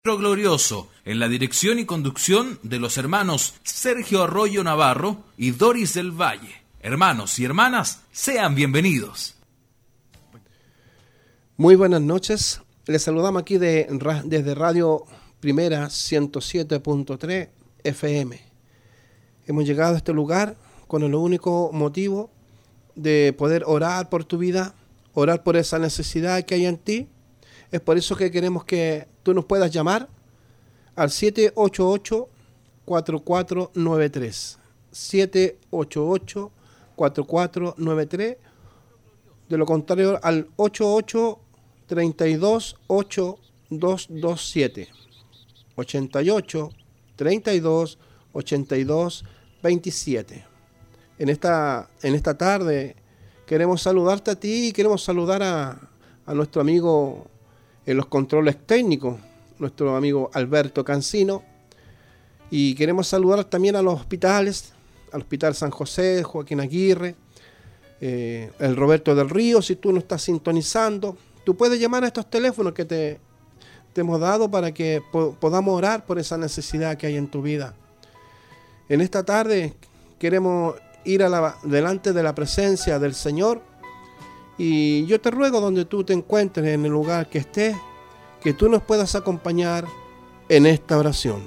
Glorioso, en la dirección y conducción de los hermanos Sergio Arroyo Navarro y Doris del Valle. Hermanos y hermanas, sean bienvenidos. Muy buenas noches, les saludamos aquí desde Radio Primera 107.3 FM. Hemos llegado a este lugar con el único motivo de poder orar por tu vida, orar por esa necesidad que hay en ti. Es por eso que queremos que tú nos puedas llamar al 788-4493. 788-4493. De lo contrario, al 88-32-8227. 88-32-8227. En esta tarde queremos saludarte a ti y queremos saludar a nuestro amigo en los controles técnicos, nuestro amigo Alberto Cancino, y queremos saludar también a los hospitales, al Hospital San José, Joaquín Aguirre, el Roberto del Río. Si tú no estás sintonizando, tú puedes llamar a estos teléfonos que te hemos dado para que podamos orar por esa necesidad que hay en tu vida. En esta tarde queremos ir delante de la presencia del Señor. Y yo te ruego, donde tú te encuentres, en el lugar que estés, que tú nos puedas acompañar en esta oración.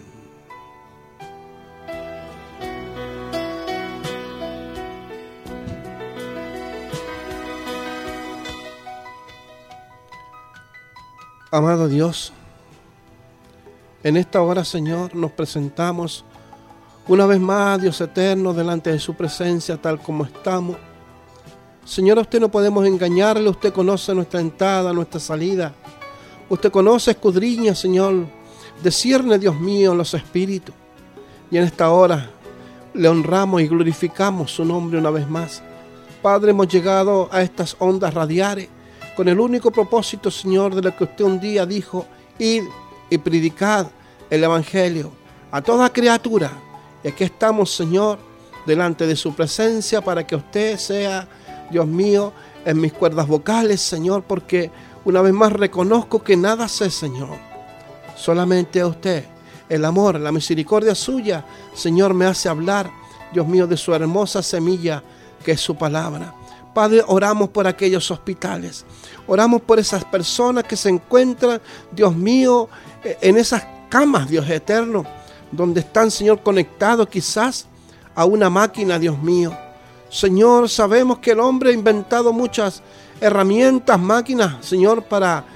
Amado Dios, en esta hora, Señor, nos presentamos una vez más, Dios eterno, delante de su presencia, tal como estamos. Señor, a usted no podemos engañarle, usted conoce nuestra entrada, nuestra salida. Usted conoce, escudriña, Señor, discierne, Dios mío, los espíritus. Y en esta hora le honramos y glorificamos su nombre una vez más. Padre, hemos llegado a estas ondas radiales con el único propósito, Señor, de lo que usted un día dijo: id y predicad el Evangelio a toda criatura. Y aquí estamos, Señor, delante de su presencia para que usted sea, Dios mío, en mis cuerdas vocales, Señor, porque una vez más reconozco que nada sé, Señor. Solamente a usted, el amor, la misericordia suya, Señor, me hace hablar, Dios mío, de su hermosa semilla que es su palabra. Padre, oramos por aquellos hospitales, oramos por esas personas que se encuentran, Dios mío, en esas camas, Dios eterno, donde están, Señor, conectados quizás a una máquina, Dios mío. Señor, sabemos que el hombre ha inventado muchas herramientas, máquinas, Señor, para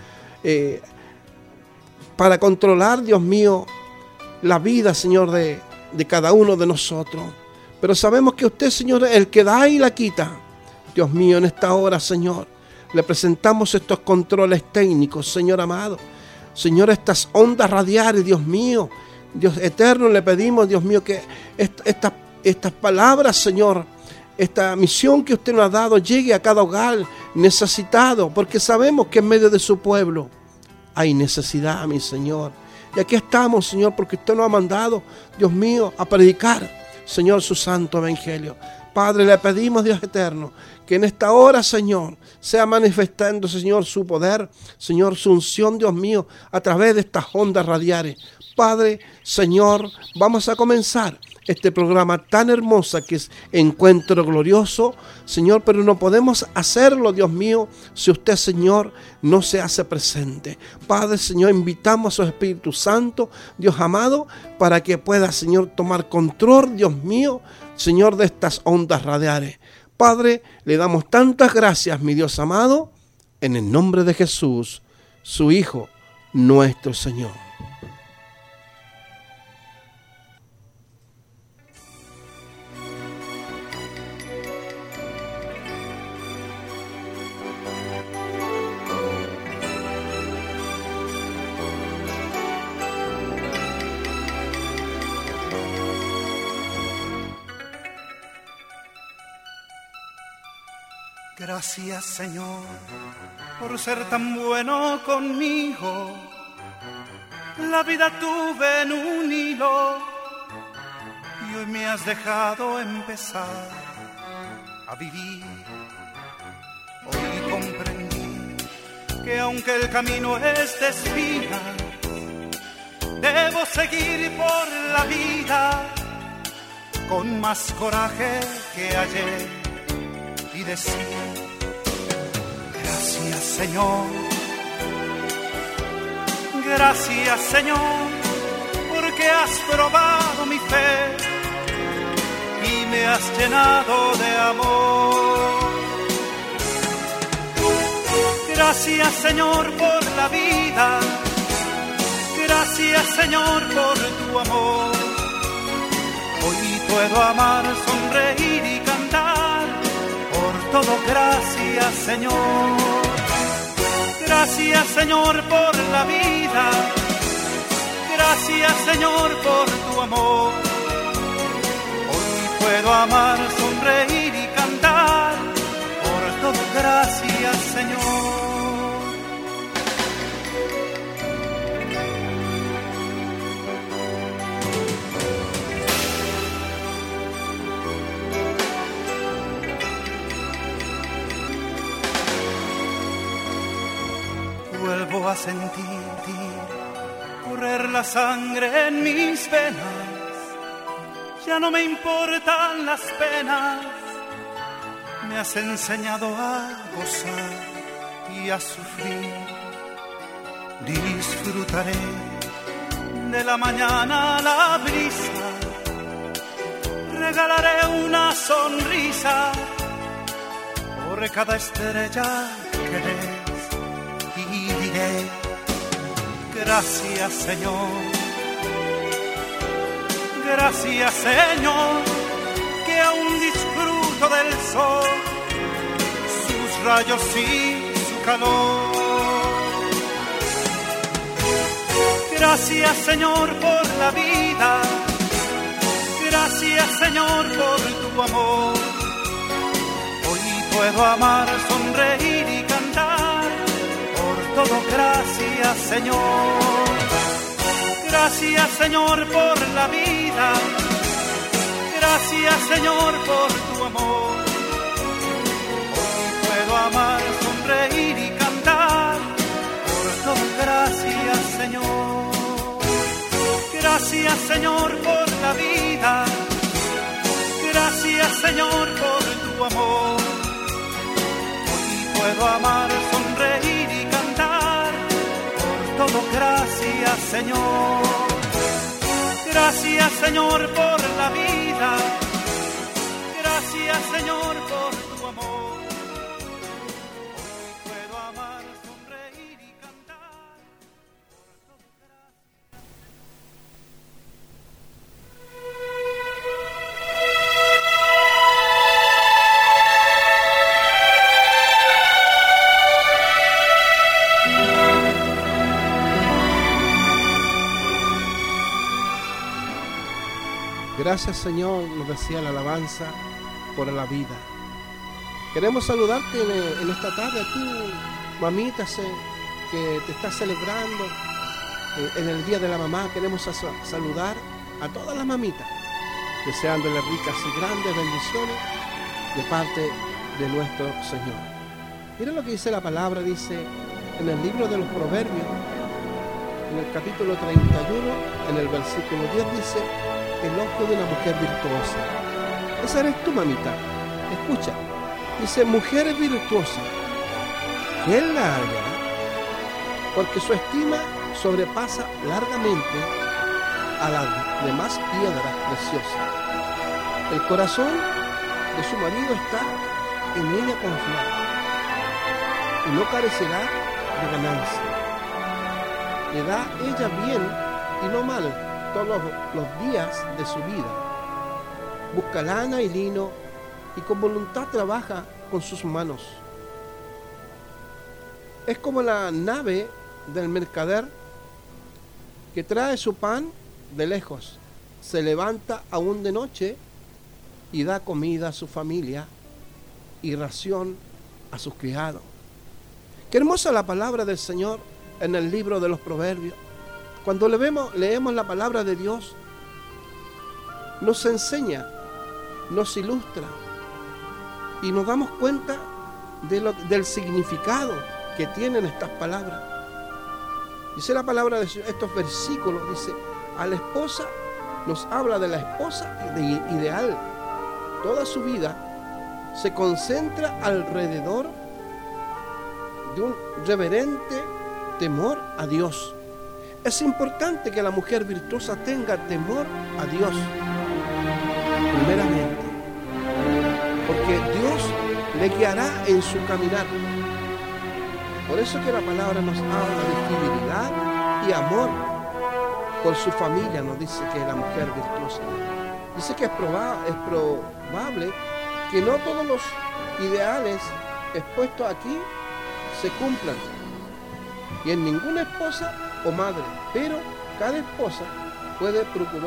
controlar, Dios mío, la vida, Señor, de cada uno de nosotros. Pero sabemos que usted, Señor, es el que da y la quita. Dios mío, en esta hora, Señor, le presentamos estos controles técnicos, Señor amado. Señor, estas ondas radiales, Dios mío, Dios eterno, le pedimos, Dios mío, que estas palabras, Señor, esta misión que usted nos ha dado llegue a cada hogar necesitado, porque sabemos que en medio de su pueblo hay necesidad, mi Señor. Y aquí estamos, Señor, porque usted nos ha mandado, Dios mío, a predicar, Señor, su santo evangelio. Padre, le pedimos, Dios eterno, que en esta hora, Señor, sea manifestando, Señor, su poder, Señor, su unción, Dios mío, a través de estas ondas radiales. Padre, Señor, vamos a comenzar este programa tan hermoso que es Encuentro Glorioso, Señor, pero no podemos hacerlo, Dios mío, si usted, Señor, no se hace presente. Padre, Señor, invitamos a su Espíritu Santo, Dios amado, para que pueda, Señor, tomar control, Dios mío, Señor, de estas ondas radiales. Padre, le damos tantas gracias, mi Dios amado, en el nombre de Jesús, su Hijo, nuestro Señor. Gracias, Señor, por ser tan bueno conmigo. La vida tuve en un hilo y hoy me has dejado empezar a vivir. Hoy comprendí que aunque el camino es de espinas, debo seguir por la vida con más coraje que ayer y decir: gracias, Señor. Gracias, Señor, porque has probado mi fe y me has llenado de amor. Gracias, Señor, por la vida. Gracias, Señor, por tu amor. Hoy puedo amar, sonreír y cantar. Por todo, gracias, Señor. Gracias, Señor, por la vida. Gracias, Señor, por tu amor. Hoy puedo amar, sonreír y cantar. Por todo, gracias, Señor. Vuelvo a sentir correr la sangre en mis venas. Ya no me importan las penas. Me has enseñado a gozar y a sufrir. Disfrutaré de la mañana la brisa. Regalaré una sonrisa por cada estrella que des. Y diré: gracias, Señor. Gracias, Señor, que aún disfruto del sol, sus rayos y su calor. Gracias, Señor, por la vida. Gracias, Señor, por tu amor. Hoy puedo amar, sonreír y cantar. Por todo, gracias, Señor. Gracias, Señor, por la vida. Gracias, Señor, por tu amor. Hoy puedo amar, sonreír y cantar. Por todo, gracias, Señor. Gracias, Señor, por la vida. Gracias, Señor, por tu amor. Hoy puedo amar, sonreír y cantar. Por todo, gracias, Señor. Gracias, Señor, por la vida. Gracias, Señor, por tu amor. Hoy puedo amar, sonreír y cantar. Por todo, gracias. Gracias, Señor, nos decía la alabanza, por la vida. Queremos saludarte en esta tarde a tu mamita que te está celebrando en el Día de la Mamá. Queremos saludar a todas las mamitas, deseándoles ricas y grandes bendiciones de parte de nuestro Señor. Mira lo que dice la palabra, dice en el libro de los Proverbios, en el capítulo 31, en el versículo 10, dice: el ojo de una mujer virtuosa. Esa eres tú, mamita. Escucha. Dice: mujer virtuosa, ¿quién la hallará? Porque su estima sobrepasa largamente a las demás piedras preciosas. El corazón de su marido está en ella confiado y no carecerá de ganancia. Le da ella bien y no mal todos los días de su vida. Busca lana y lino y con voluntad trabaja con sus manos. Es como la nave del mercader que trae su pan de lejos, se levanta aún de noche y da comida a su familia y ración a sus criados. Qué hermosa la palabra del Señor en el libro de los Proverbios. Cuando leemos la palabra de Dios, nos enseña, nos ilustra y nos damos cuenta del significado que tienen estas palabras. Dice la palabra de estos versículos, dice, a la esposa, nos habla de la esposa ideal. Toda su vida se concentra alrededor de un reverente temor a Dios. Es importante que la mujer virtuosa tenga temor a Dios, primeramente, porque Dios le guiará en su caminar. Por eso que la palabra nos habla de fidelidad y amor por su familia, nos dice que es la mujer virtuosa. Dice que es probable que no todos los ideales expuestos aquí se cumplan, y en ninguna esposa o madre, pero cada esposa puede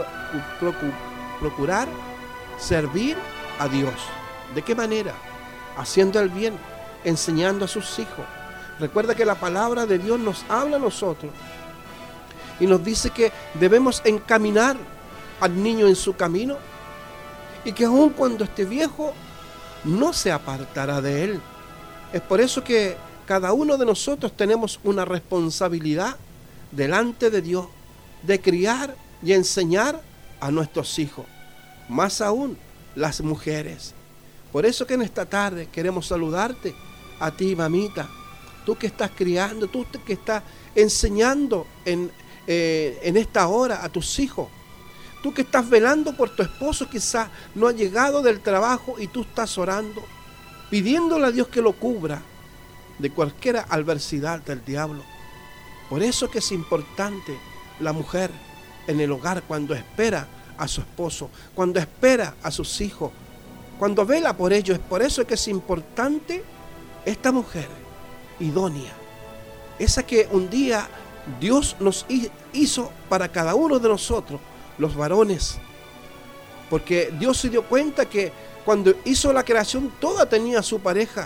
procurar servir a Dios. ¿De qué manera? Haciendo el bien, enseñando a sus hijos. Recuerda que la palabra de Dios nos habla a nosotros y nos dice que debemos encaminar al niño en su camino y que aun cuando esté viejo no se apartará de él. Es por eso que cada uno de nosotros tenemos una responsabilidad delante de Dios de criar y enseñar a nuestros hijos, más aún las mujeres. Por eso que en esta tarde queremos saludarte a ti, mamita, tú que estás criando, tú que estás enseñando en esta hora a tus hijos, tú que estás velando por tu esposo, quizás no ha llegado del trabajo y tú estás orando, pidiéndole a Dios que lo cubra de cualquier adversidad del diablo. Por eso que es importante la mujer en el hogar cuando espera a su esposo, cuando espera a sus hijos, cuando vela por ellos. Es por eso que es importante esta mujer idónea, esa que un día Dios nos hizo para cada uno de nosotros, los varones, porque Dios se dio cuenta que cuando hizo la creación toda tenía su pareja,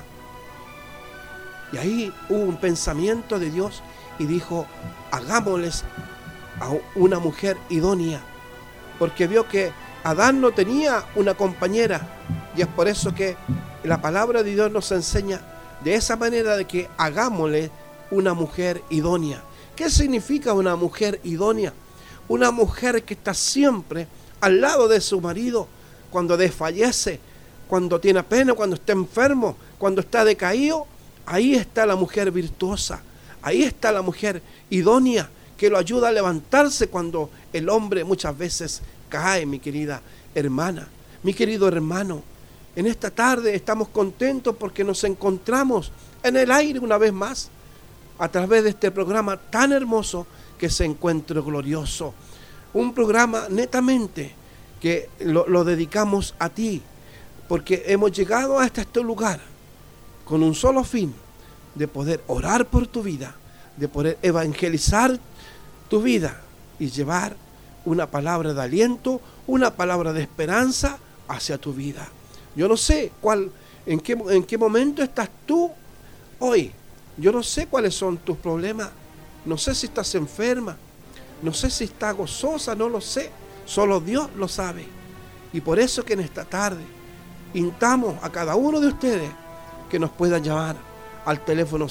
y ahí hubo un pensamiento de Dios y dijo, hagámosles a una mujer idónea, porque vio que Adán no tenía una compañera, y es por eso que la palabra de Dios nos enseña de esa manera, de que hagámosle una mujer idónea. ¿Qué significa una mujer idónea? Una mujer que está siempre al lado de su marido cuando desfallece, cuando tiene pena, cuando está enfermo, cuando está decaído. Ahí está la mujer virtuosa, ahí está la mujer idónea que lo ayuda a levantarse cuando el hombre muchas veces cae, mi querida hermana, mi querido hermano. En esta tarde estamos contentos porque nos encontramos en el aire una vez más a través de este programa tan hermoso que es Encuentro Glorioso. Un programa netamente que lo dedicamos a ti, porque hemos llegado hasta este lugar con un solo fin, de poder orar por tu vida, de poder evangelizar tu vida y llevar una palabra de aliento, una palabra de esperanza hacia tu vida. Yo no sé en qué momento estás tú hoy. Yo no sé cuáles son tus problemas. No sé si estás enferma. No sé si estás gozosa. No lo sé. Solo Dios lo sabe. Y por eso que en esta tarde invitamos a cada uno de ustedes que nos puedan llamar al teléfono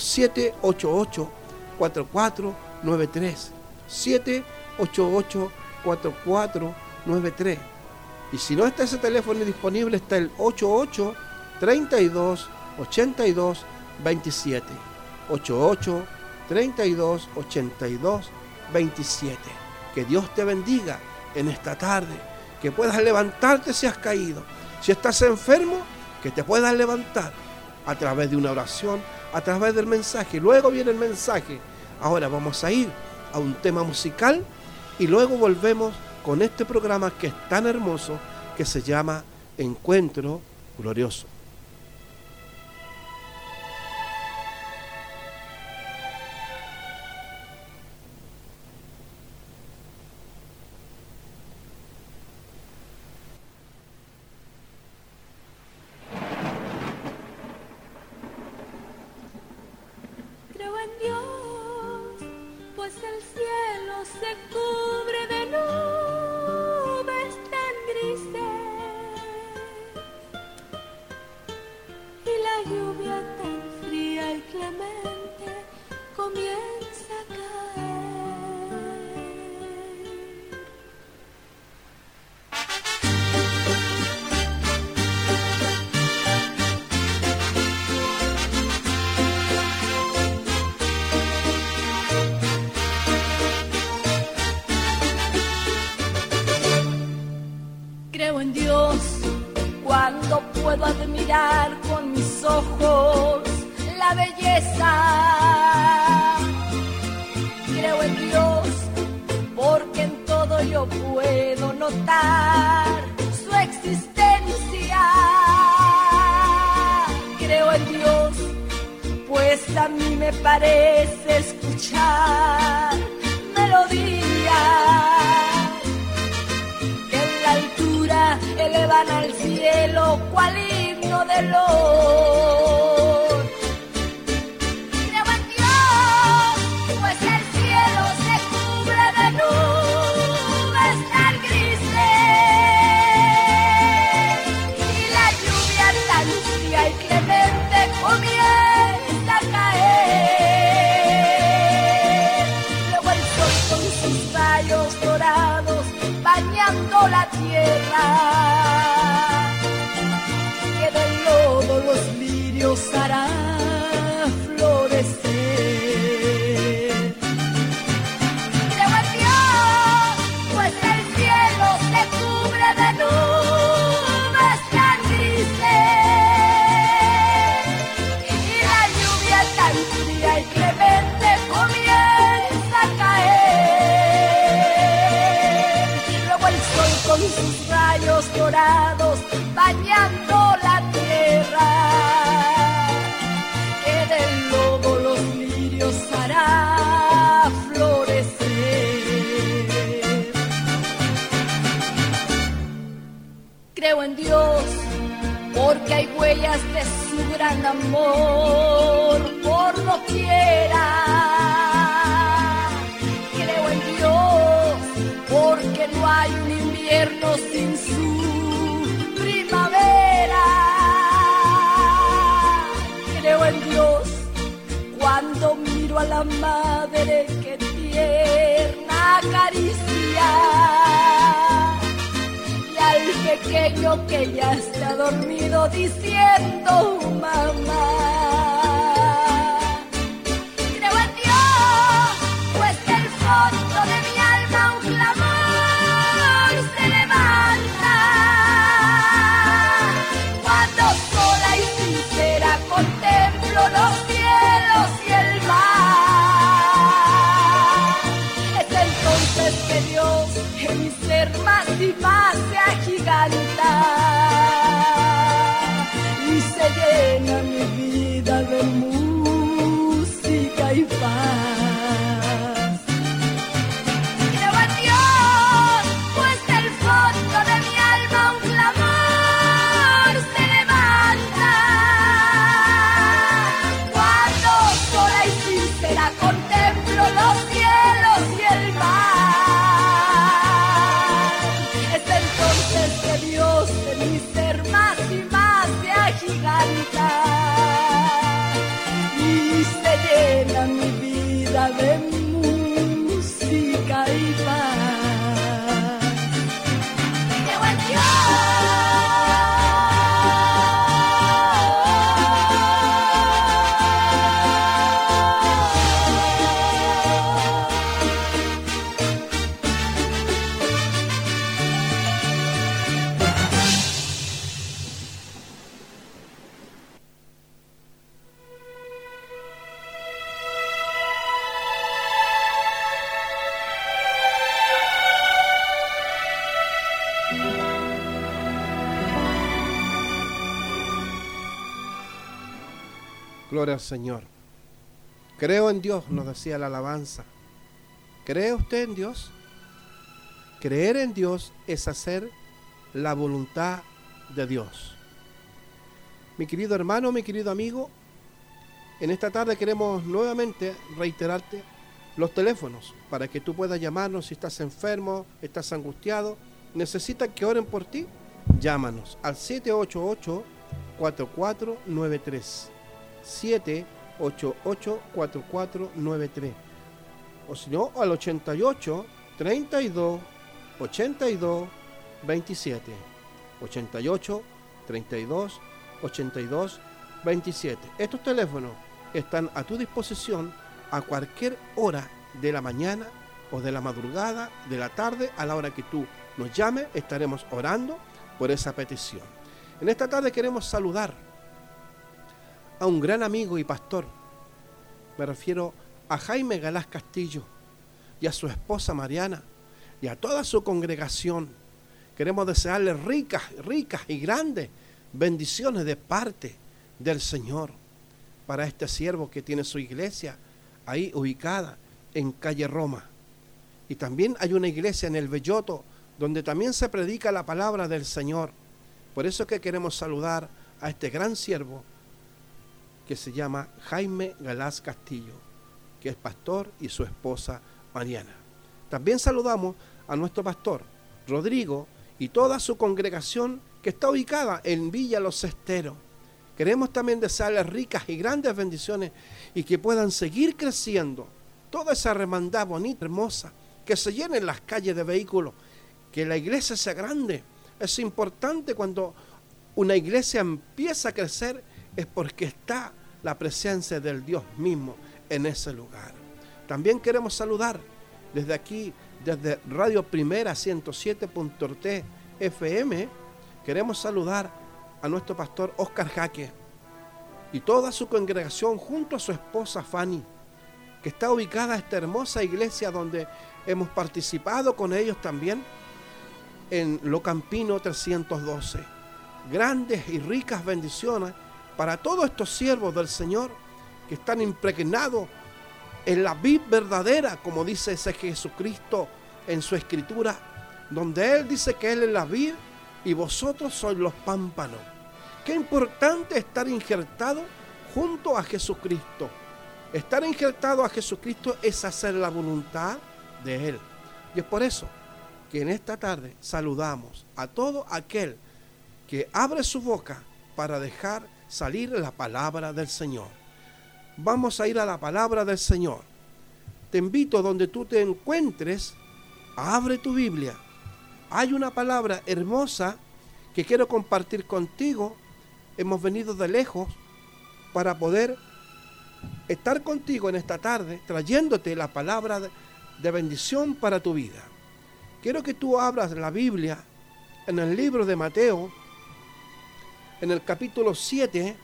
788-4493. 788-4493. Y si no está ese teléfono disponible, está el 88-32-82-27. 88-32-82-27. Que Dios te bendiga en esta tarde. Que puedas levantarte si has caído. Si estás enfermo, que te puedas levantar a través de una oración, a través del mensaje. Luego viene el mensaje. Ahora vamos a ir a un tema musical y luego volvemos con este programa que es tan hermoso, que se llama Encuentro Glorioso. Creo en Dios, pues el cielo se cubre de nubes tan grises. admirar con mis ojos la belleza. Creo en Dios porque en todo yo puedo notar su existencia. Creo en Dios pues a mí me parece escuchar melodías que en la altura elevan al cielo cual himno de lor. Creo en Dios, pues el cielo se cubre de nubes tan grises y la lluvia tan fría y clemente comienza a caer. Luego el sol con sus rayos dorados bañando la tierra, que del lodo los lirios hará florecer. Creo en Dios, pues el cielo se cubre de nubes tan grises y la lluvia tan fría y clemente comienza a caer. Luego el sol con sus rayos dorados bañando la tierra, que del lodo los lirios hará florecer. Creo en Dios porque hay huellas de su gran amor por doquiera. Creo en Dios porque no hay un invierno sin su primavera. Creo en Dios cuando miro a la madre que tierna acaricia y al pequeño que ya está dormido diciendo mamá. Creo en Dios, pues del fondo de mi alma un clamor se levanta cuando sola y sincera contemplo los cielos y el mar. Es entonces que Dios en mi ser más y más se agiganta y se llena mi vida de música y paz. Creo en Dios, pues del fondo de mi alma un clamor se levanta cuando sola y sincera contemplo los cielos y el mar. Es entonces que Dios en mi ser más y más se agiganta y se llena mi vida de música y paz. Creo en Gloria al Señor. Creo en Dios, nos decía la alabanza. ¿Cree usted en Dios? Creer en Dios es hacer la voluntad de Dios. Mi querido hermano, mi querido amigo, en esta tarde queremos nuevamente reiterarte los teléfonos para que tú puedas llamarnos si estás enfermo, estás angustiado, necesitas que oren por ti, llámanos al 788-4493. 788-4493 o si no al 88 32 82 27 88 32 82 27. Estos teléfonos están a tu disposición a cualquier hora de la mañana o de la madrugada, de la tarde, a la hora que tú nos llames, estaremos orando por esa petición. En esta tarde queremos saludar a un gran amigo y pastor. Me refiero a Jaime Galás Castillo y a su esposa Mariana y a toda su congregación. Queremos desearles ricas y grandes bendiciones de parte del Señor para este siervo que tiene su iglesia ahí ubicada en calle Roma. Y también hay una iglesia en el Belloto donde también se predica la palabra del Señor. Por eso es que queremos saludar a este gran siervo que se llama Jaime Galás Castillo, que es pastor, y su esposa Mariana. También saludamos a nuestro pastor Rodrigo y toda su congregación que está ubicada en Villa Los Esteros. Queremos también desearles ricas y grandes bendiciones y que puedan seguir creciendo toda esa hermandad bonita, hermosa, que se llenen las calles de vehículos, que la iglesia sea grande. Es importante cuando una iglesia empieza a crecer, es porque está la presencia del Dios mismo en ese lugar. También queremos saludar desde aquí, desde Radio Primera 107.3 FM, queremos saludar a nuestro pastor Oscar Jaque y toda su congregación junto a su esposa Fanny, que está ubicada en esta hermosa iglesia donde hemos participado con ellos también en Locampino 312. Grandes y ricas bendiciones para todos estos siervos del Señor que están impregnados en la vid verdadera, como dice ese Jesucristo en su escritura, donde Él dice que Él es la vid y vosotros sois los pámpanos. Qué importante estar injertado junto a Jesucristo. Estar injertado a Jesucristo es hacer la voluntad de Él. Y es por eso que en esta tarde saludamos a todo aquel que abre su boca para dejar salir la palabra del Señor. Vamos a ir a la palabra del Señor. Te invito donde tú te encuentres, abre tu Biblia. Hay una palabra hermosa que quiero compartir contigo. Hemos venido de lejos para poder estar contigo en esta tarde, trayéndote la palabra de bendición para tu vida. Quiero que tú abras la Biblia en el libro de Mateo, en el capítulo 7,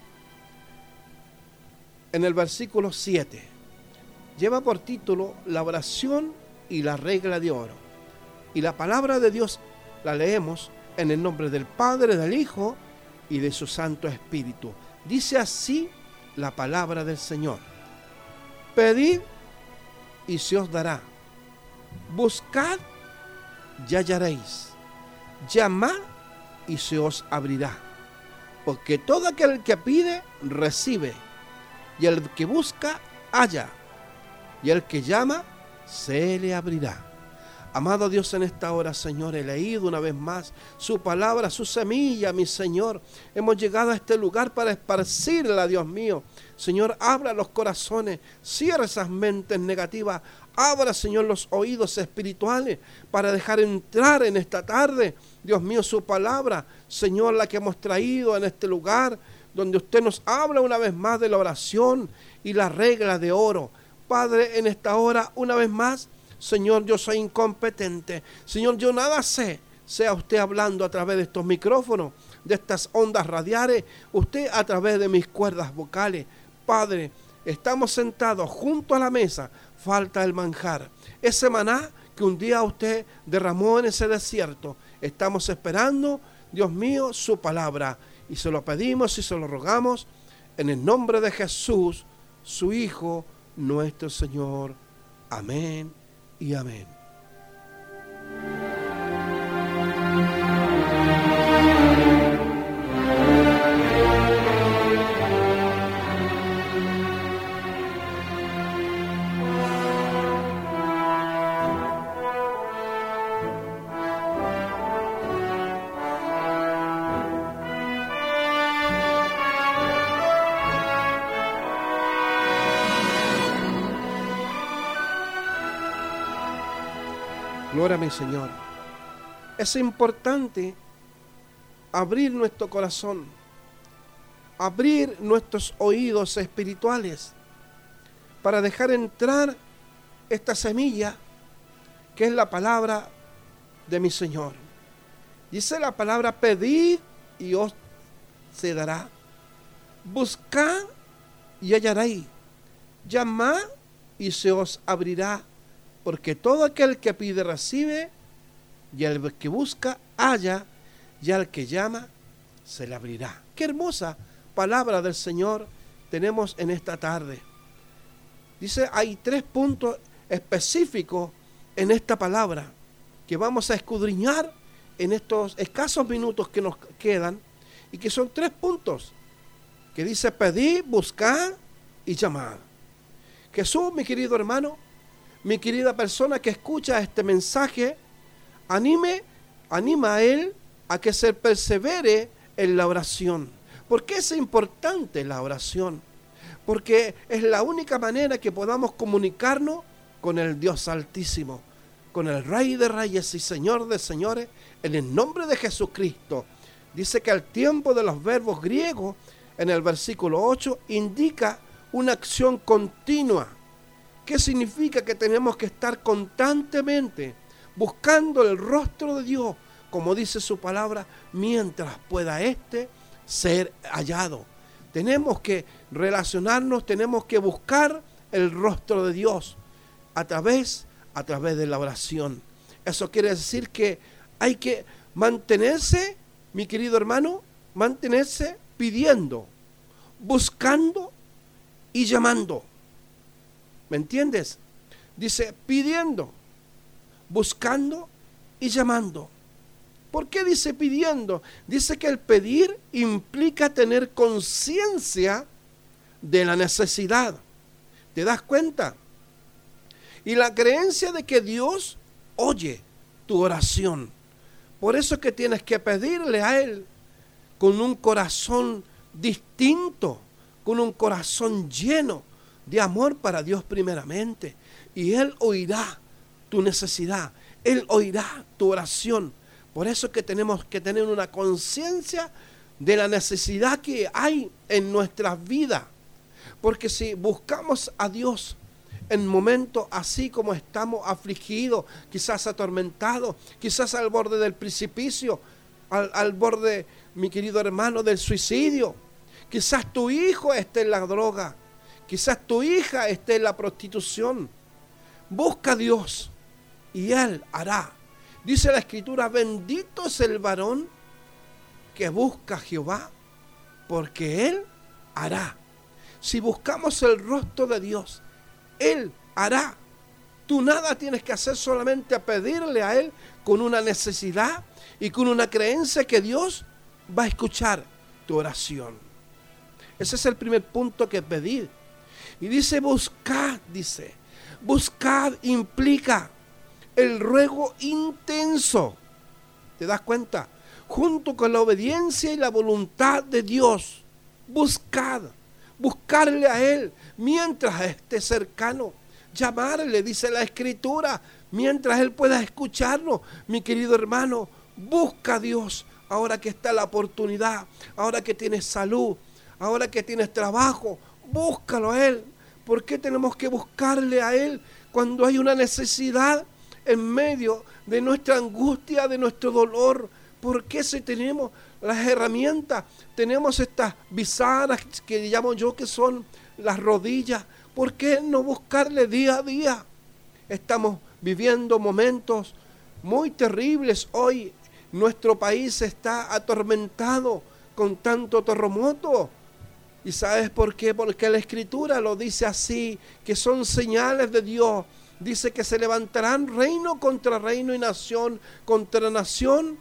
en el versículo 7. Lleva por título La oración y la regla de oro. Y la palabra de Dios la leemos en el nombre del Padre, del Hijo y de su Santo Espíritu. Dice así la palabra del Señor: pedid y se os dará, buscad y hallaréis, llamad y se os abrirá, porque todo aquel que pide recibe, y el que busca halla, y el que llama se le abrirá. Amado Dios, en esta hora, Señor, he leído una vez más su palabra, su semilla, mi Señor. Hemos llegado a este lugar para esparcirla, Dios mío. Señor, abra los corazones, cierra esas mentes negativas, abra, Señor, los oídos espirituales para dejar entrar en esta tarde, Dios mío, su palabra, Señor, la que hemos traído en este lugar, donde usted nos habla una vez más de la oración y la regla de oro. Padre, en esta hora, una vez más, Señor, yo soy incompetente. Señor, yo nada sé. Sea usted hablando a través de estos micrófonos, de estas ondas radiales, usted a través de mis cuerdas vocales. Padre, estamos sentados junto a la mesa, falta el manjar. Ese maná que un día usted derramó en ese desierto. Estamos esperando, Dios mío, su palabra. Y se lo pedimos y se lo rogamos en el nombre de Jesús, su Hijo, nuestro Señor. Amén y amén. Gloria a mi Señor. Es importante abrir nuestro corazón, abrir nuestros oídos espirituales para dejar entrar esta semilla que es la palabra de mi Señor. Dice la palabra: pedid y os se dará. Buscad y hallaréis. Llamad y se os abrirá. Porque todo aquel que pide recibe, y el que busca halla, y al que llama se le abrirá. Qué hermosa palabra del Señor tenemos en esta tarde. Dice, hay 3 puntos específicos en esta palabra que vamos a escudriñar en estos escasos minutos que nos quedan, y que son 3 puntos que dice: pedid, buscad y llamad. Jesús, mi querido hermano, mi querida persona que escucha este mensaje, anima a él a que se persevere en la oración. ¿Por qué es importante la oración? Porque es la única manera que podamos comunicarnos con el Dios Altísimo, con el Rey de Reyes y Señor de Señores, en el nombre de Jesucristo. Dice que el tiempo de los verbos griegos, en el versículo 8, indica una acción continua. ¿Qué significa? Que tenemos que estar constantemente buscando el rostro de Dios, como dice su palabra, mientras pueda ser hallado. Tenemos que relacionarnos, tenemos que buscar el rostro de Dios a través de la oración. Eso quiere decir que hay que mantenerse, mi querido hermano, mantenerse pidiendo, buscando y llamando. ¿Me entiendes? Dice pidiendo, buscando y llamando. ¿Por qué dice pidiendo? Dice que el pedir implica tener conciencia de la necesidad. ¿Te das cuenta? Y la creencia de que Dios oye tu oración. Por eso es que tienes que pedirle a Él con un corazón distinto, con un corazón lleno de amor para Dios primeramente. Y Él oirá tu necesidad, Él oirá tu oración. Por eso es que tenemos que tener una conciencia de la necesidad que hay en nuestras vidas. Porque si buscamos a Dios en momentos así como estamos afligidos, quizás atormentados, quizás al borde del precipicio, al borde, mi querido hermano, del suicidio, quizás tu hijo esté en la droga, quizás tu hija esté en la prostitución, busca a Dios y Él hará. Dice la Escritura: bendito es el varón que busca a Jehová, porque Él hará. Si buscamos el rostro de Dios, Él hará. Tú nada tienes que hacer, solamente a pedirle a Él con una necesidad y con una creencia que Dios va a escuchar tu oración. Ese es el primer punto, que pedir. Y dice buscad, dice. Buscad implica el ruego intenso. ¿Te das cuenta? Junto con la obediencia y la voluntad de Dios. Buscad. Buscarle a Él mientras esté cercano. Llamarle, dice la Escritura, mientras Él pueda escucharnos. Mi querido hermano, busca a Dios ahora que está la oportunidad, ahora que tienes salud, ahora que tienes trabajo. Búscalo a Él. ¿Por qué tenemos que buscarle a Él cuando hay una necesidad en medio de nuestra angustia, de nuestro dolor? ¿Por qué si tenemos las herramientas, tenemos estas bisaras que llamo yo, que son las rodillas? ¿Por qué no buscarle día a día? Estamos viviendo momentos muy terribles. Hoy nuestro país está atormentado con tanto terremoto. ¿Y sabes por qué? Porque la Escritura lo dice así, que son señales de Dios. Dice que se levantarán reino contra reino y nación contra nación,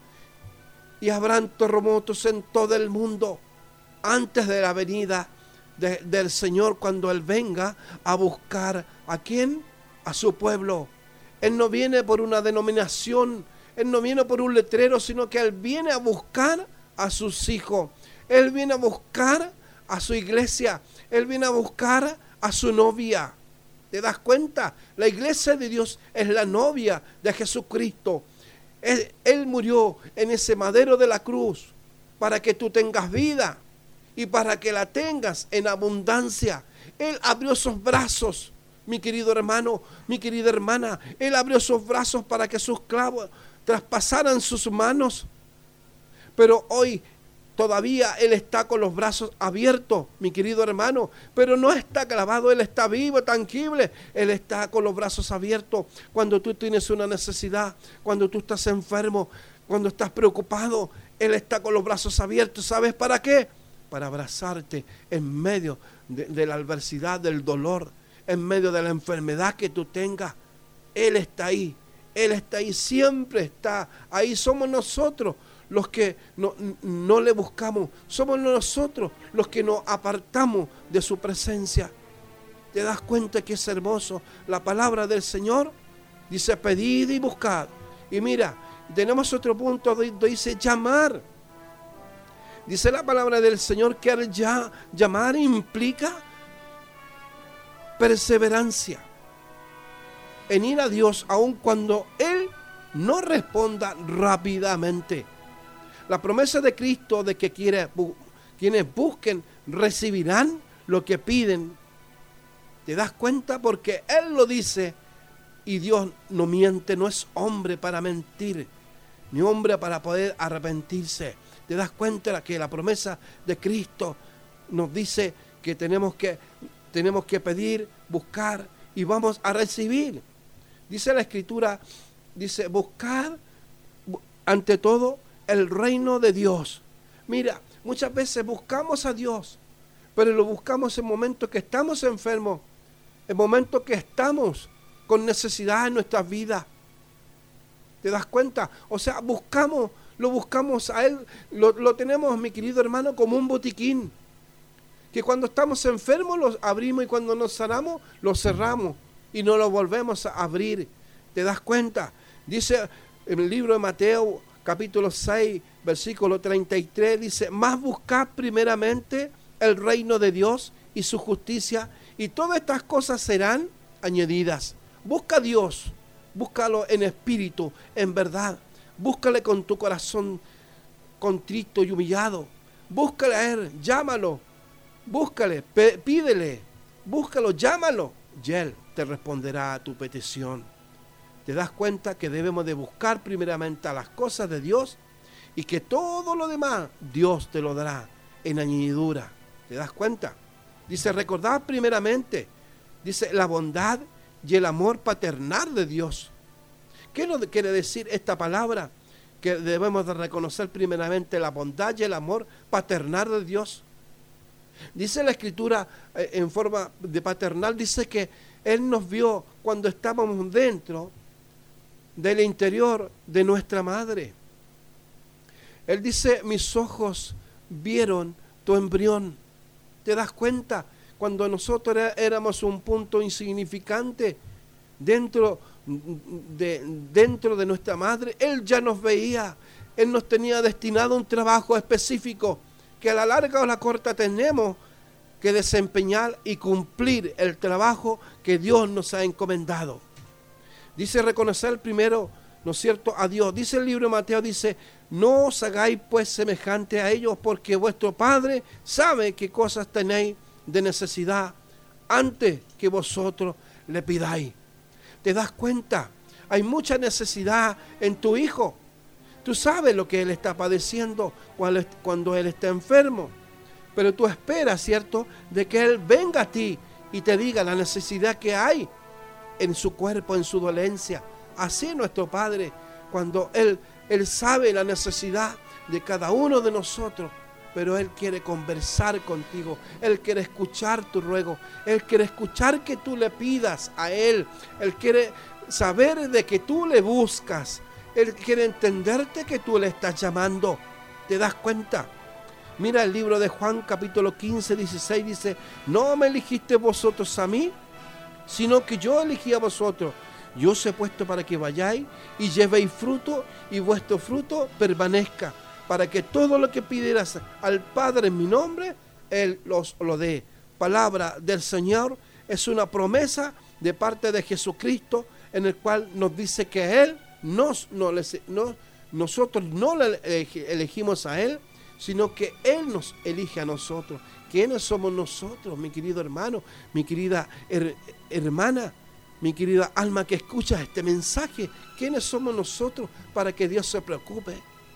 y habrán terremotos en todo el mundo antes de la venida del Señor, cuando Él venga a buscar ¿a quién? A su pueblo. Él no viene por una denominación, Él no viene por un letrero, sino que Él viene a buscar a sus hijos. Él viene a buscar a su iglesia, Él viene a buscar a su novia. ¿Te das cuenta? La iglesia de Dios es la novia de Jesucristo. Él murió en ese madero de la cruz para que tú tengas vida y para que la tengas en abundancia. Él abrió sus brazos, mi querido hermano, mi querida hermana. Él abrió sus brazos para que sus clavos traspasaran sus manos. Pero hoy todavía Él está con los brazos abiertos, mi querido hermano, pero no está clavado, Él está vivo, tangible. Él está con los brazos abiertos cuando tú tienes una necesidad, cuando tú estás enfermo, cuando estás preocupado. Él está con los brazos abiertos. ¿Sabes para qué? Para abrazarte en medio de la adversidad, del dolor, en medio de la enfermedad que tú tengas. Él está ahí, siempre está ahí. Somos nosotros los que no le buscamos, somos nosotros los que nos apartamos de su presencia. ¿Te das cuenta que es hermoso? La palabra del Señor dice: pedid y buscad. Y mira, tenemos otro punto donde dice llamar. Dice la palabra del Señor que al llamar implica perseverancia en ir a Dios aun cuando Él no responda rápidamente. La promesa de Cristo de que quienes busquen recibirán lo que piden. ¿Te das cuenta? Porque Él lo dice y Dios no miente, no es hombre para mentir, ni hombre para poder arrepentirse. ¿Te das cuenta que la promesa de Cristo nos dice que tenemos que pedir, buscar y vamos a recibir? Dice la Escritura, dice: buscar ante todo el reino de Dios. Mira, muchas veces buscamos a Dios, pero lo buscamos en momentos que estamos enfermos, en momentos que estamos con necesidad en nuestras vidas. ¿Te das cuenta? O sea, lo buscamos a Él, lo tenemos, mi querido hermano, como un botiquín, que cuando estamos enfermos los abrimos y cuando nos sanamos los cerramos y no lo volvemos a abrir. ¿Te das cuenta? Dice en el libro de Mateo, capítulo 6, versículo 33, dice: mas buscad primeramente el reino de Dios y su justicia, y todas estas cosas serán añadidas. Busca a Dios, búscalo en espíritu, en verdad. Búscale con tu corazón contrito y humillado. Búscale a Él, llámalo, búscale, pídele, búscalo, llámalo, y Él te responderá a tu petición. ¿Te das cuenta que debemos de buscar primeramente a las cosas de Dios y que todo lo demás Dios te lo dará en añadidura? ¿Te das cuenta? Dice: recordad primeramente, dice, la bondad y el amor paternal de Dios. ¿Qué nos quiere decir esta palabra? Que debemos de reconocer primeramente la bondad y el amor paternal de Dios. Dice la Escritura en forma de paternal, dice que Él nos vio cuando estábamos dentro del interior de nuestra madre. Él dice: mis ojos vieron tu embrión. ¿Te das cuenta? Cuando nosotros éramos un punto insignificante dentro de nuestra madre, Él ya nos veía. Él nos tenía destinado un trabajo específico que a la larga o a la corta tenemos que desempeñar y cumplir el trabajo que Dios nos ha encomendado. Dice reconocer primero, ¿no es cierto?, a Dios. Dice el libro de Mateo, dice: no os hagáis pues semejante a ellos, porque vuestro Padre sabe qué cosas tenéis de necesidad antes que vosotros le pidáis. ¿Te das cuenta? Hay mucha necesidad en tu hijo. Tú sabes lo que él está padeciendo cuando él está enfermo. Pero tú esperas, ¿cierto?, de que él venga a ti y te diga la necesidad que hay en su cuerpo, en su dolencia. Así es nuestro Padre, cuando Él sabe la necesidad de cada uno de nosotros, pero Él quiere conversar contigo, Él quiere escuchar tu ruego, Él quiere escuchar que tú le pidas a Él quiere saber de que tú le buscas, Él quiere entenderte que tú le estás llamando. ¿Te das cuenta? Mira el libro de Juan, capítulo 15, 16, dice: no me elegiste vosotros a mí, sino que yo elegí a vosotros. Yo os he puesto para que vayáis y llevéis fruto, y vuestro fruto permanezca, para que todo lo que pidieras al Padre en mi nombre, Él os lo dé. Palabra del Señor, es una promesa de parte de Jesucristo, en el cual nos dice que Él nosotros no le elegimos a Él, sino que Él nos elige a nosotros. ¿Quiénes somos nosotros, mi querido hermano, mi querida hermana, mi querida alma que escucha este mensaje? ¿Quiénes somos nosotros para que Dios se preocupe?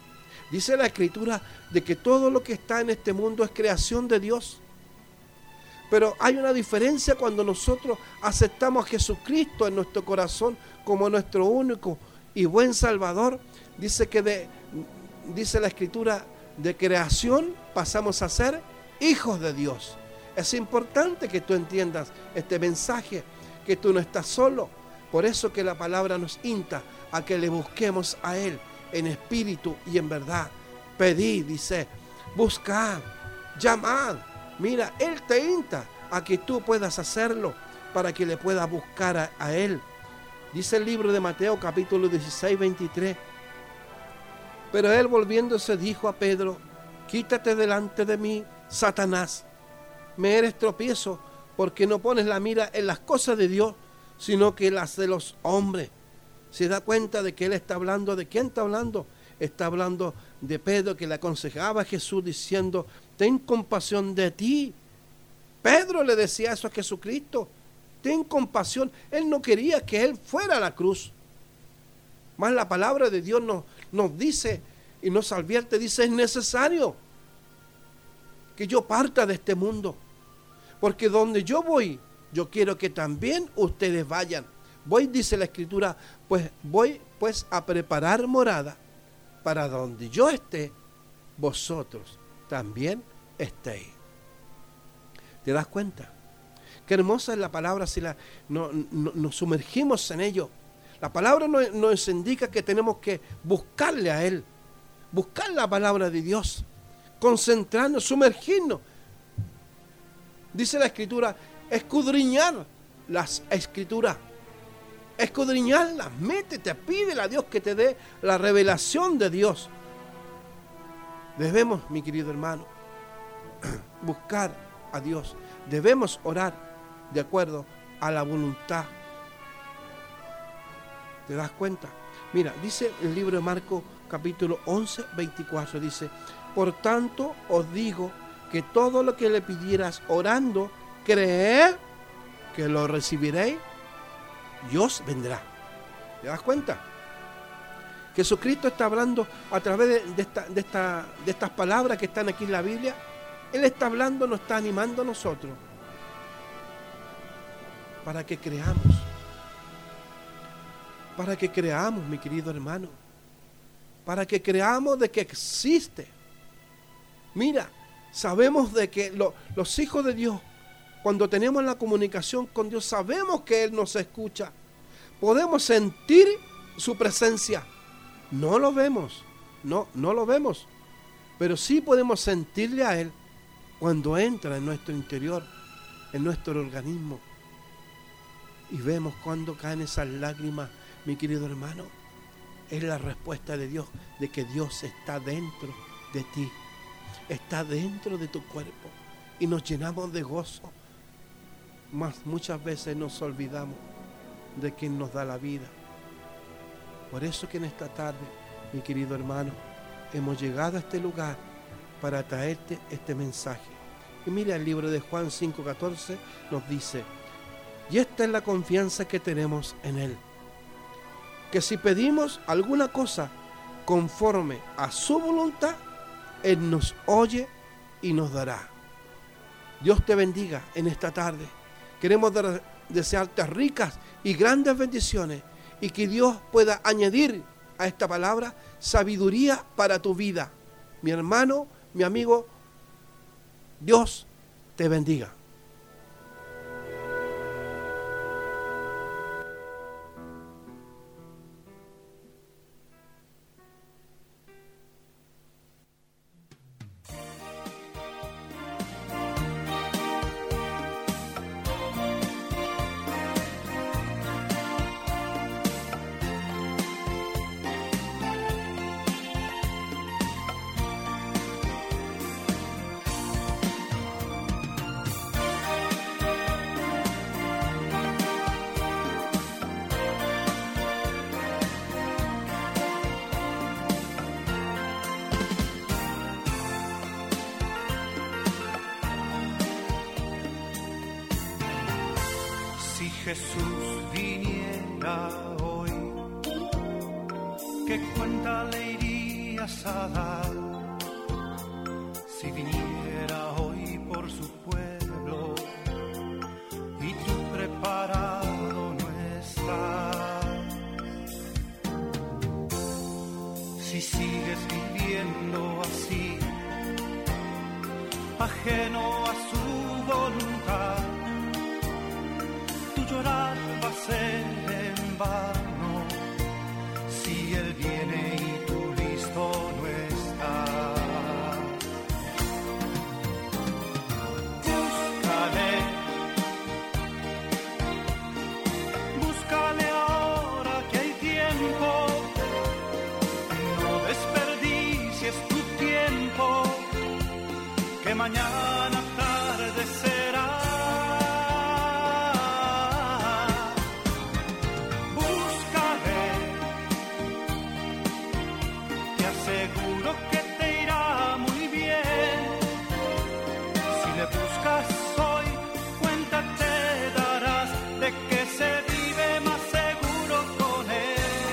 Dice la Escritura de que todo lo que está en este mundo es creación de Dios. Pero hay una diferencia cuando nosotros aceptamos a Jesucristo en nuestro corazón como nuestro único y buen Salvador. Dice la Escritura, de creación pasamos a ser hijos de Dios. Es importante que tú entiendas este mensaje, que tú no estás solo. Por eso que la palabra nos insta a que le busquemos a Él en espíritu y en verdad. Pedid, dice, buscad, llamad. Mira, Él te insta a que tú puedas hacerlo para que le puedas buscar a Él. Dice el libro de Mateo capítulo 16, 23. Pero Él volviéndose dijo a Pedro, quítate delante de mí, Satanás. Me eres tropiezo porque no pones la mira en las cosas de Dios, sino que las de los hombres. Se da cuenta de que Él está hablando. ¿De quién está hablando? Está hablando de Pedro, que le aconsejaba a Jesús diciendo, ten compasión de ti. Pedro le decía eso a Jesucristo, ten compasión. Él no quería que Él fuera a la cruz. Más la palabra de Dios nos dice y nos advierte, dice, es necesario que yo parta de este mundo, porque donde yo voy, yo quiero que también ustedes vayan. Voy, dice la Escritura, voy a preparar morada para donde yo esté, vosotros también estéis. ¿Te das cuenta? Qué hermosa es la palabra si nos sumergimos en ello. La palabra nos indica que tenemos que buscarle a Él, buscar la palabra de Dios, concentrarnos, sumergirnos. Dice la Escritura, escudriñar las Escrituras, escudriñarlas, métete, pídele a Dios que te dé la revelación de Dios. Debemos, mi querido hermano, buscar a Dios. Debemos orar de acuerdo a la voluntad. ¿Te das cuenta? Mira, dice el libro de Marcos capítulo 11, 24, dice, por tanto os digo que todo lo que le pidieras orando, creed que lo recibiréis y os vendrá. ¿Te das cuenta? Jesucristo está hablando a través de estas palabras que están aquí en la Biblia. Él está hablando, nos está animando a nosotros para que creamos. Para que creamos, mi querido hermano. Para que creamos de que existe. Mira, sabemos de que los hijos de Dios, cuando tenemos la comunicación con Dios, sabemos que Él nos escucha. Podemos sentir su presencia. No lo vemos, no lo vemos. Pero sí podemos sentirle a Él cuando entra en nuestro interior, en nuestro organismo. Y vemos cuando caen esas lágrimas, mi querido hermano. Es la respuesta de Dios, de que Dios está dentro de ti, está dentro de tu cuerpo, y nos llenamos de gozo. Mas muchas veces nos olvidamos de quien nos da la vida. Por eso que en esta tarde, mi querido hermano, hemos llegado a este lugar para traerte este mensaje. Y mira, el libro de Juan 5:14 nos dice, y esta es la confianza que tenemos en Él, que si pedimos alguna cosa conforme a su voluntad, Él nos oye y nos dará. Dios te bendiga en esta tarde. Queremos desearte ricas y grandes bendiciones, y que Dios pueda añadir a esta palabra sabiduría para tu vida. Mi hermano, mi amigo, Dios te bendiga. Jesús viniera hoy, ¿qué cuenta le iría abrazada. Si viniera hoy por su pueblo y tú preparado no estás, si sigues viviendo así, ajeno a su voluntad, tu llorar va a ser en vano. Si él viene y tú listo no estás, búscale ahora que hay tiempo, no desperdicies tu tiempo, que mañana tarde será. Búscale, te aseguro que te irá muy bien. Si le buscas hoy, cuenta te darás de que se vive más seguro con él.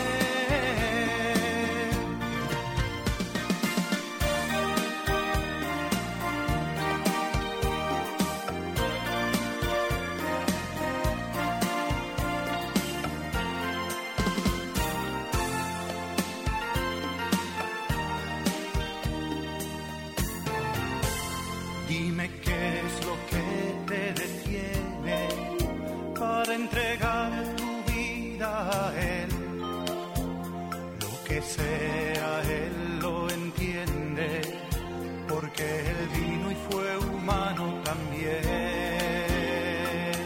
Dime qué es lo que te detiene para entregar tu vida a él. Lo que sea, él lo entiende, porque él vino y fue humano también.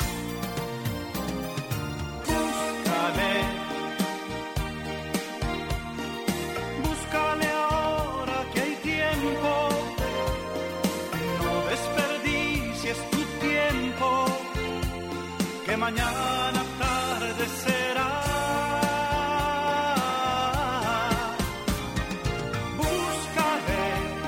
Búscale ahora que hay tiempo, no desperdicies tu tiempo, que mañana tarde será. Búscale,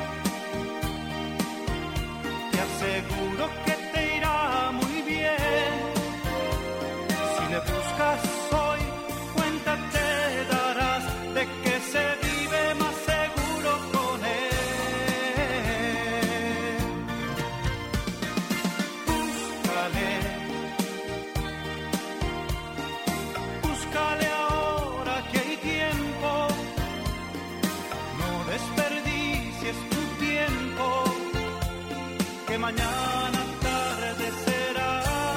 te aseguro que te irá muy bien. Si le buscas hoy, cuenta te darás de que se vive más seguro con él. Búscale ahora que hay tiempo, no desperdicies tu tiempo, que mañana tarde será.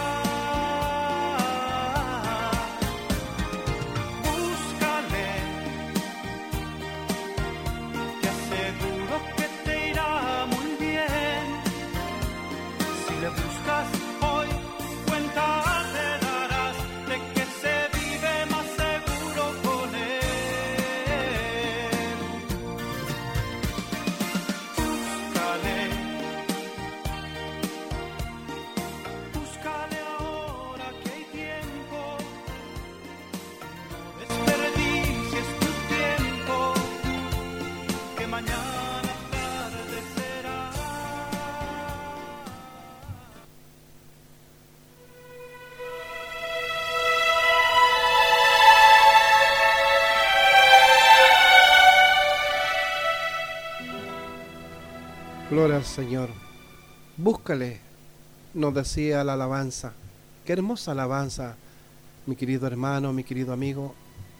Búscale, te aseguro que te irá muy bien. Si le buscas hoy, cuenta te darás de que se vive más seguro con él. Búscale ahora que hay tiempo, no desperdicies tu tiempo, que mañana tarde será. Gloria al Señor. Búscale, nos decía la alabanza. Qué hermosa alabanza, mi querido hermano, mi querido amigo.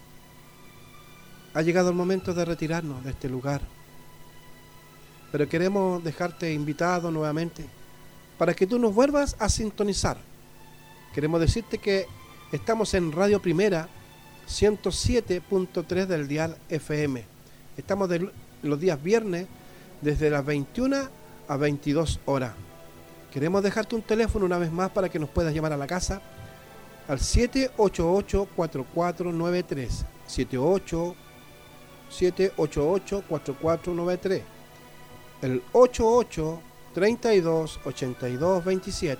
Ha llegado el momento de retirarnos de este lugar, pero queremos dejarte invitado nuevamente para que tú nos vuelvas a sintonizar. Queremos decirte que estamos en Radio Primera 107.3 del dial FM. Estamos los días viernes desde las 21 a 22 horas. Queremos dejarte un teléfono una vez más para que nos puedas llamar a la casa al 788-4493. 788-4493. El 88-32-82-27.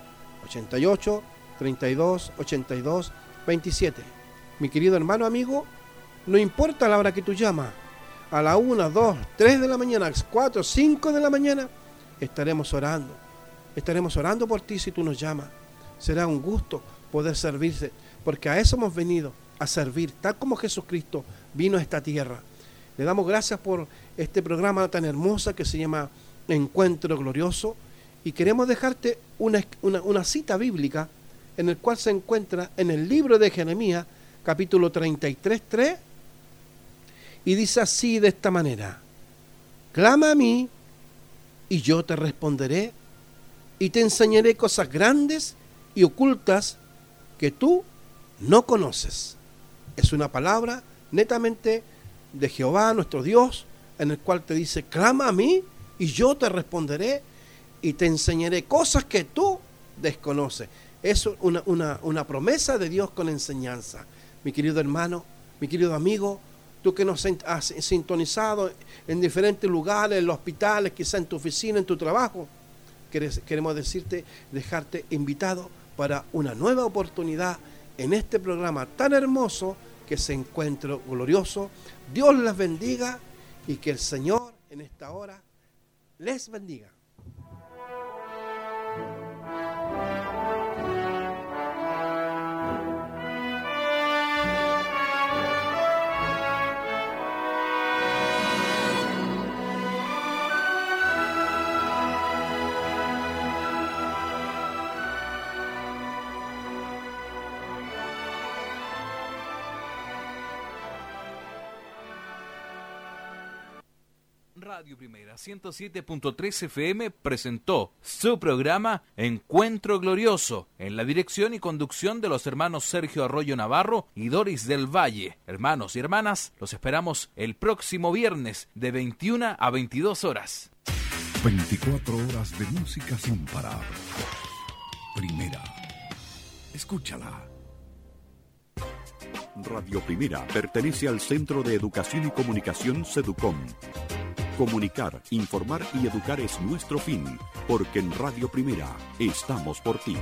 88-32-82-27. Mi querido hermano, amigo, no importa la hora que tú llamas, a la 1, 2, 3 de la mañana, 4, 5 de la mañana, estaremos orando. Estaremos orando por ti si tú nos llamas. Será un gusto poder servirse, porque a eso hemos venido, a servir, tal como Jesucristo vino a esta tierra. Le damos gracias por este programa tan hermoso que se llama Encuentro Glorioso, y queremos dejarte una cita bíblica en el cual se encuentra en el libro de Jeremías, capítulo 33:3, y dice así, de esta manera: clama a mí y yo te responderé y te enseñaré cosas grandes y ocultas que tú no conoces. Es una palabra netamente de Jehová, nuestro Dios, en el cual te dice: clama a mí y yo te responderé y te enseñaré cosas que tú desconoces. Es una promesa de Dios con enseñanza. Mi querido hermano, mi querido amigo, tú que nos has sintonizado en diferentes lugares, en los hospitales, quizá en tu oficina, en tu trabajo, queremos dejarte invitado para una nueva oportunidad en este programa tan hermoso que es Encuentro Glorioso. Dios les bendiga y que el Señor en esta hora les bendiga. Radio Primera 107.3 FM presentó su programa Encuentro Glorioso, en la dirección y conducción de los hermanos Sergio Arroyo Navarro y Doris del Valle. Hermanos y hermanas, los esperamos el próximo viernes de 21 a 22 horas. 24 horas de música sin parar. Primera. Escúchala. Radio Primera pertenece al Centro de Educación y Comunicación Seducom. Comunicar, informar y educar es nuestro fin, porque en Radio Primera estamos por ti.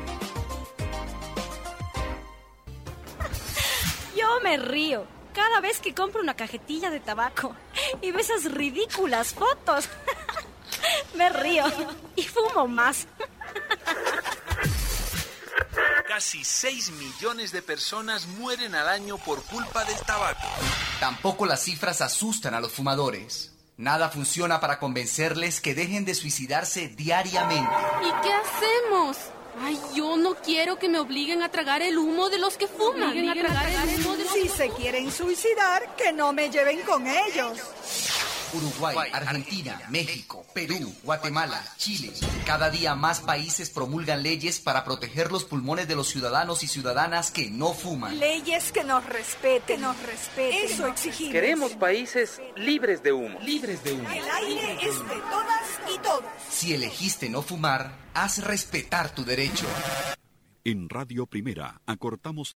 Yo me río cada vez que compro una cajetilla de tabaco y veo esas ridículas fotos. Me río y fumo más. Casi 6 millones de personas mueren al año por culpa del tabaco. Tampoco las cifras asustan a los fumadores. Nada funciona para convencerles que dejen de suicidarse diariamente. ¿Y qué hacemos? Ay, yo no quiero que me obliguen a tragar el humo de los que fuman. Si se quieren suicidar, que no me lleven con ellos. Uruguay, Argentina, México, Perú, Guatemala, Chile. Cada día más países promulgan leyes para proteger los pulmones de los ciudadanos y ciudadanas que no fuman. Leyes que nos respeten, Eso exigimos. Queremos países libres de humo. El aire es de todas y todos. Si elegiste no fumar, haz respetar tu derecho. En Radio Primera acortamos